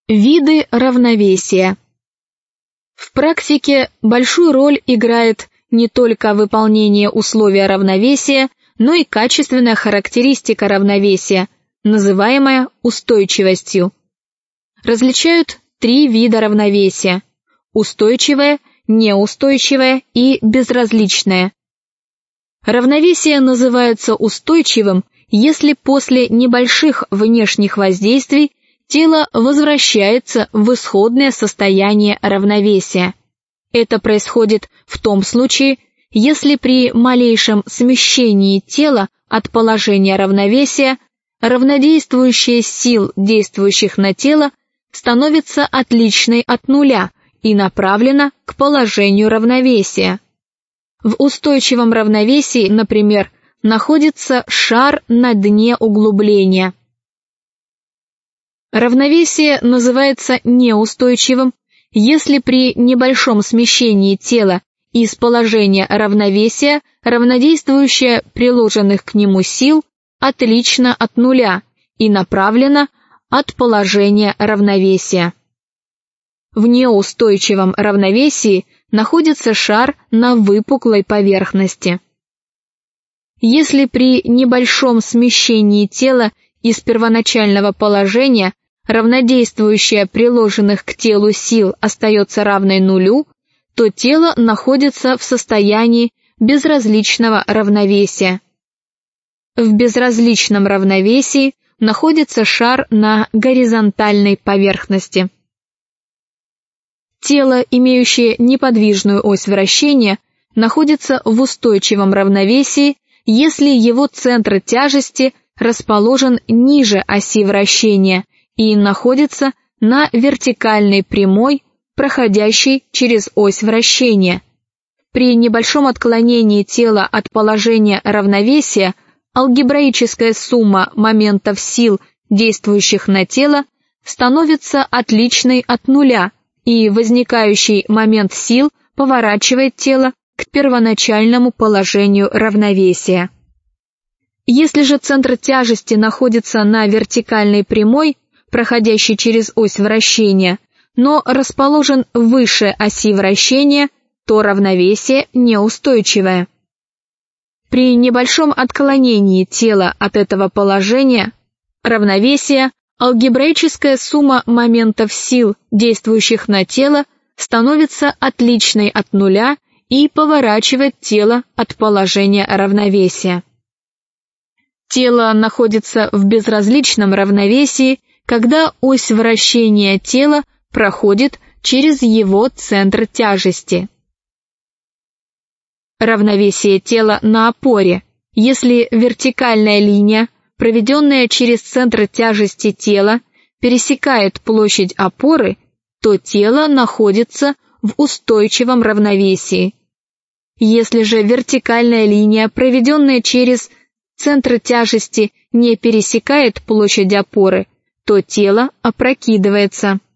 Виды равновесия. В практике большую роль играет не только выполнение условия равновесия, но и качественная характеристика равновесия, называемая устойчивостью. Различают три вида равновесия: устойчивое, неустойчивое и безразличное. Равновесие называется устойчивым, если после небольших внешних воздействий тело возвращается в исходное состояние равновесия. Это происходит в том случае, если при малейшем смещении тела от положения равновесия равнодействующая сил, действующих на тело, становится отличной от нуля и направлена к положению равновесия. В устойчивом равновесии, например, находится шар на дне углубления. Равновесие называется неустойчивым, если при небольшом смещении тела из положения равновесия равнодействующая приложенных к нему сил отлична от нуля и направлена от положения равновесия. В неустойчивом равновесии находится шар на выпуклой поверхности. Если при небольшом смещении тела из первоначального положения равнодействующая приложенных к телу сил остается равной нулю, то тело находится в состоянии безразличного равновесия. В безразличном равновесии находится шар на горизонтальной поверхности. Тело, имеющее неподвижную ось вращения, находится в устойчивом равновесии, если его центр тяжести расположен ниже оси вращения и находится на вертикальной прямой, проходящей через ось вращения. При небольшом отклонении тела от положения равновесия алгебраическая сумма моментов сил, действующих на тело, становится отличной от нуля, и возникающий момент сил поворачивает тело к первоначальному положению равновесия. Если же центр тяжести находится на вертикальной прямой, проходящей через ось вращения, но расположен выше оси вращения, то равновесие неустойчивое. При небольшом отклонении тела от этого положения равновесия алгебраическая сумма моментов сил, действующих на тело, становится отличной от нуля и поворачивает тело от положения равновесия. Тело находится в безразличном равновесии, когда ось вращения тела проходит через его центр тяжести. Равновесие тела на опоре, если вертикальная линия, проведенная через центр тяжести тела, пересекает площадь опоры, то тело находится в устойчивом равновесии. Если же вертикальная линия, проведенная через центр тяжести, не пересекает площадь опоры, то тело опрокидывается.